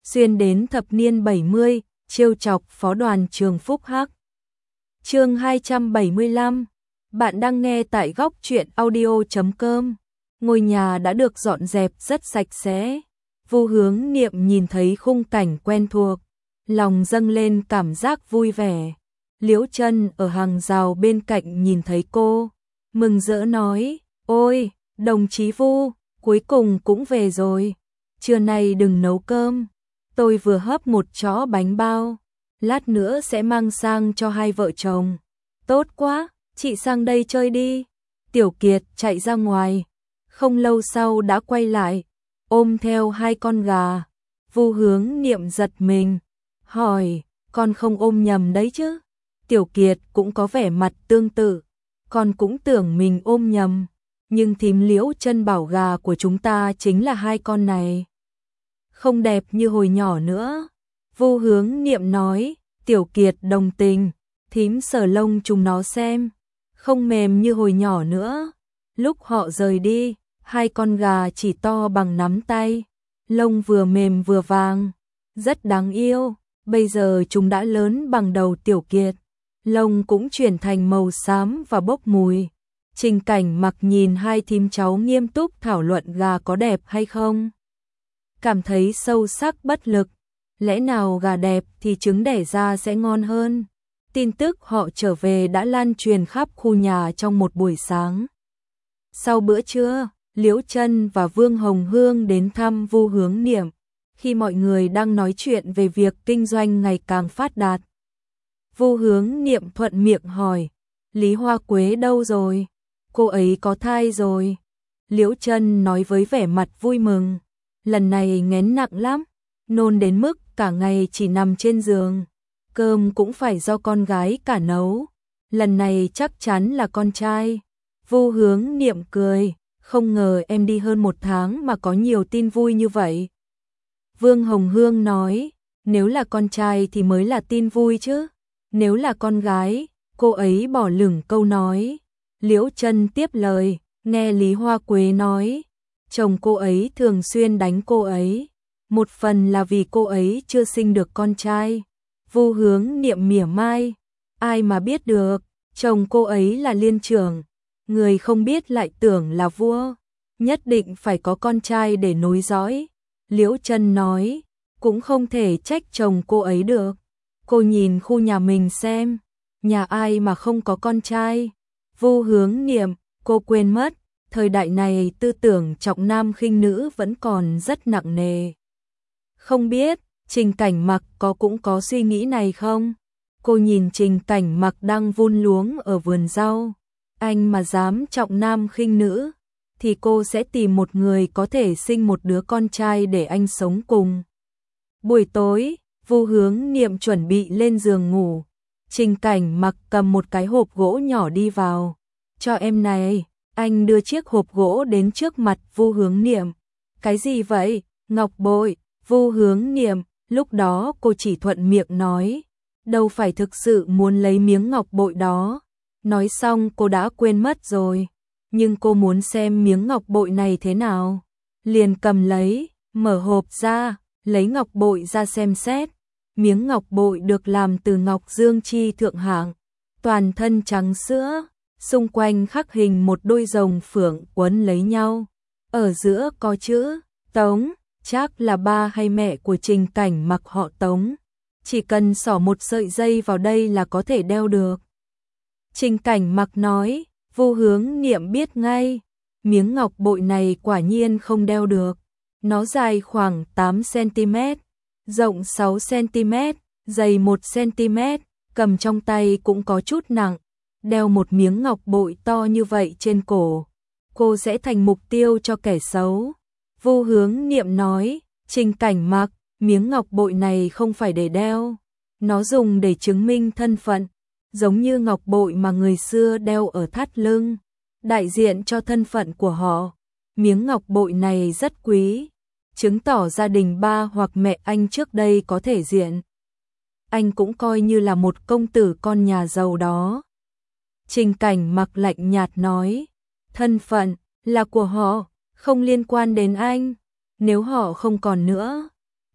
xuyên đến thập niên 70, trêu chọc phó đoàn trường Phúc Hắc. Chương 275. Bạn đang nghe tại góc truyện audio.com. Ngôi nhà đã được dọn dẹp rất sạch sẽ. Vu Hướng Niệm nhìn thấy khung cảnh quen thuộc, lòng dâng lên cảm giác vui vẻ. Liễu Chân ở hàng rào bên cạnh nhìn thấy cô, mừng rỡ nói: "Ôi, đồng chí Vu, cuối cùng cũng về rồi. Trưa nay đừng nấu cơm, tôi vừa hấp một chó bánh bao, lát nữa sẽ mang sang cho hai vợ chồng." "Tốt quá, chị sang đây chơi đi." Tiểu Kiệt chạy ra ngoài, không lâu sau đã quay lại, ôm theo hai con gà. Vu Hướng Niệm giật mình, hỏi: "Con không ôm nhầm đấy chứ?" Tiểu Kiệt cũng có vẻ mặt tương tự, con cũng tưởng mình ôm nhầm, nhưng thím Liễu Chân bảo gà của chúng ta chính là hai con này. Không đẹp như hồi nhỏ nữa. Vu Hướng Niệm nói. Tiểu Kiệt đồng tình, thím sờ lông chúng nó xem, không mềm như hồi nhỏ nữa. Lúc họ rời đi, hai con gà chỉ to bằng nắm tay, lông vừa mềm vừa vàng, rất đáng yêu. Bây giờ chúng đã lớn bằng đầu Tiểu Kiệt, lông cũng chuyển thành màu xám và bốc mùi. Trình Cảnh Mặc nhìn hai thím cháu nghiêm túc thảo luận gà có đẹp hay không, cảm thấy sâu sắc bất lực. Lẽ nào gà đẹp thì trứng đẻ ra sẽ ngon hơn. Tin tức họ trở về đã lan truyền khắp khu nhà trong một buổi sáng. Sau bữa trưa, Liễu Chân và Vương Hồng Hương đến thăm Vu Hướng Niệm, khi mọi người đang nói chuyện về việc kinh doanh ngày càng phát đạt. Vu Hướng Niệm thuận miệng hỏi: "Lý Hoa Quế đâu rồi? Cô ấy có thai rồi?" Liễu Chân nói với vẻ mặt vui mừng: "Lần này nghén nặng lắm, nôn đến mức cả ngày chỉ nằm trên giường, cơm cũng phải do con gái cả nấu. Lần này chắc chắn là con trai." Vu Hướng Niệm cười: "Không ngờ em đi hơn 1 tháng mà có nhiều tin vui như vậy." Vương Hồng Hương nói: "Nếu là con trai thì mới là tin vui chứ, nếu là con gái." Cô ấy bỏ lửng câu nói. Liễu Chân tiếp lời: "Nghe Lý Hoa Quế nói, chồng cô ấy thường xuyên đánh cô ấy, một phần là vì cô ấy chưa sinh được con trai." Vu Hướng Niệm mỉa mai: "Ai mà biết được, chồng cô ấy là liên trưởng, người không biết lại tưởng là vua, nhất định phải có con trai để nối dõi." Liễu Chân nói: "Cũng không thể trách chồng cô ấy được. Cô nhìn khu nhà mình xem, nhà ai mà không có con trai." Vu Hướng Niệm: "Cô quên mất, thời đại này tư tưởng trọng nam khinh nữ vẫn còn rất nặng nề. Không biết Trình Cảnh Mặc cũng có suy nghĩ này không?" Cô nhìn Trình Cảnh Mặc đang vun luống ở vườn rau. Anh mà dám trọng nam khinh nữ thì cô sẽ tìm một người có thể sinh một đứa con trai để anh sống cùng. Buổi tối, Vu Hướng Niệm chuẩn bị lên giường ngủ. Trình Cảnh Mặc cầm một cái hộp gỗ nhỏ đi vào. "Cho em này." Anh đưa chiếc hộp gỗ đến trước mặt Vu Hướng Niệm. "Cái gì vậy?" "Ngọc bội." Vu Hướng Niệm lúc đó cô chỉ thuận miệng nói, đâu phải thực sự muốn lấy miếng ngọc bội đó. Nói xong cô đã quên mất rồi, nhưng cô muốn xem miếng ngọc bội này thế nào, liền cầm lấy, mở hộp ra, lấy ngọc bội ra xem xét. Miếng ngọc bội được làm từ ngọc dương chi thượng hạng, toàn thân trắng sữa, xung quanh khắc hình một đôi rồng phượng quấn lấy nhau, ở giữa có chữ Tống, chắc là ba hay mẹ của Trình Cảnh Mặc họ Tống. Chỉ cần xỏ một sợi dây vào đây là có thể đeo được. Trình Cảnh Mặc nói. Vu Hướng Niệm biết ngay, miếng ngọc bội này quả nhiên không đeo được. Nó dài khoảng 8 cm, rộng 6 cm, dày 1 cm, cầm trong tay cũng có chút nặng. Đeo một miếng ngọc bội to như vậy trên cổ, cô sẽ thành mục tiêu cho kẻ xấu. Vu Hướng Niệm nói. Trình Cảnh Mặc, miếng ngọc bội này không phải để đeo, nó dùng để chứng minh thân phận, giống như ngọc bội mà người xưa đeo ở thắt lưng, đại diện cho thân phận của họ. Miếng ngọc bội này rất quý, chứng tỏ gia đình ba hoặc mẹ anh trước đây có thể diện. Anh cũng coi như là một công tử con nhà giàu đó. Trình Cảnh Mặc lạnh nhạt nói. Thân phận là của họ, không liên quan đến anh. Nếu họ không còn nữa,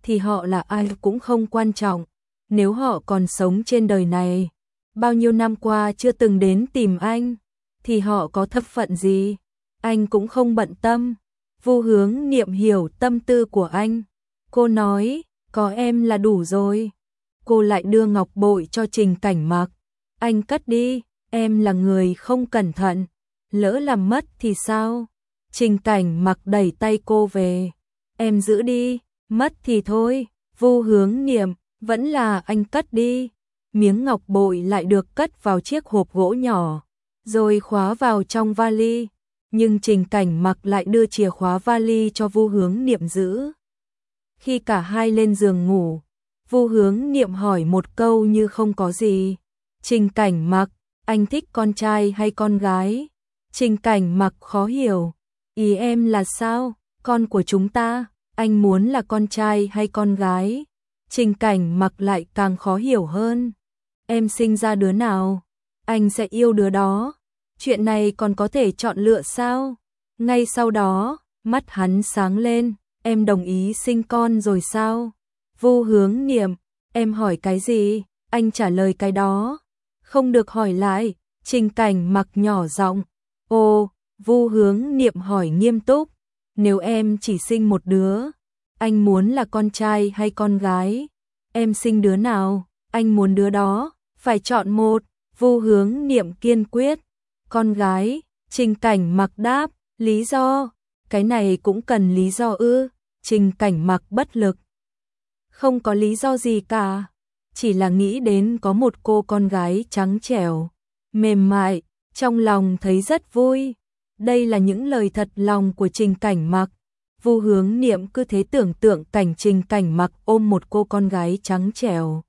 thì họ là ai cũng không quan trọng. Nếu họ còn sống trên đời này, bao nhiêu năm qua chưa từng đến tìm anh, thì họ có thân phận gì? Anh cũng không bận tâm. Vu Hướng Niệm hiểu tâm tư của anh. Cô nói, có em là đủ rồi. Cô lại đưa ngọc bội cho Trình Cảnh Mặc. Anh cất đi, em là người không cẩn thận, lỡ làm mất thì sao? Trình Cảnh Mặc đẩy tay cô về. Em giữ đi, mất thì thôi. Vu Hướng Niệm, vẫn là anh cất đi. Miếng ngọc bội lại được cất vào chiếc hộp gỗ nhỏ, rồi khóa vào trong vali. Nhưng Trình Cảnh Mặc lại đưa chìa khóa vali cho Vu Hướng Niệm giữ. Khi cả hai lên giường ngủ, Vu Hướng Niệm hỏi một câu như không có gì. Trình Cảnh Mặc, anh thích con trai hay con gái? Trình Cảnh Mặc khó hiểu. Ý em là sao? Con của chúng ta, anh muốn là con trai hay con gái? Trình Cảnh Mặc lại càng khó hiểu hơn. Em sinh ra đứa nào, anh sẽ yêu đứa đó. Chuyện này còn có thể chọn lựa sao? Ngay sau đó, mắt hắn sáng lên. Em đồng ý sinh con rồi sao? Vu Hướng Niệm, em hỏi cái gì? Anh trả lời cái đó. Không được hỏi lại. Trình Cảnh Mặc nhỏ giọng. Ồ, Vu Hướng Niệm hỏi nghiêm túc. Nếu em chỉ sinh một đứa, anh muốn là con trai hay con gái? Em sinh đứa nào, anh muốn đứa đó, phải chọn một. Vu Hướng Niệm kiên quyết. Con gái. Trình Cảnh Mặc đáp. Lý do? Cái này cũng cần lý do ư? Trình Cảnh Mặc bất lực. Không có lý do gì cả, chỉ là nghĩ đến có một cô con gái trắng trẻo, mềm mại, trong lòng thấy rất vui. Đây là những lời thật lòng của Trình Cảnh Mặc. Vu Hướng Niệm cứ thế tưởng tượng cảnh Trình Cảnh Mặc ôm một cô con gái trắng trẻo,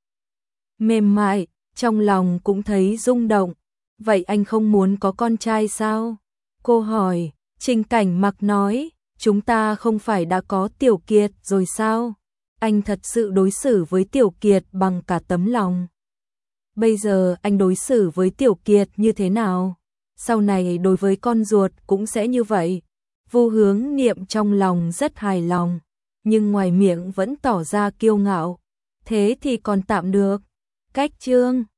mềm mại, trong lòng cũng thấy rung động. Vậy anh không muốn có con trai sao? Cô hỏi. Trình Cảnh Mặc nói, chúng ta không phải đã có Tiểu Kiệt rồi sao? Anh thật sự đối xử với Tiểu Kiệt bằng cả tấm lòng. Bây giờ anh đối xử với Tiểu Kiệt như thế nào? Sau này đối với con ruột cũng sẽ như vậy. Vu Hướng Niệm trong lòng rất hài lòng, nhưng ngoài miệng vẫn tỏ ra kiêu ngạo. Thế thì còn tạm được. Cách chương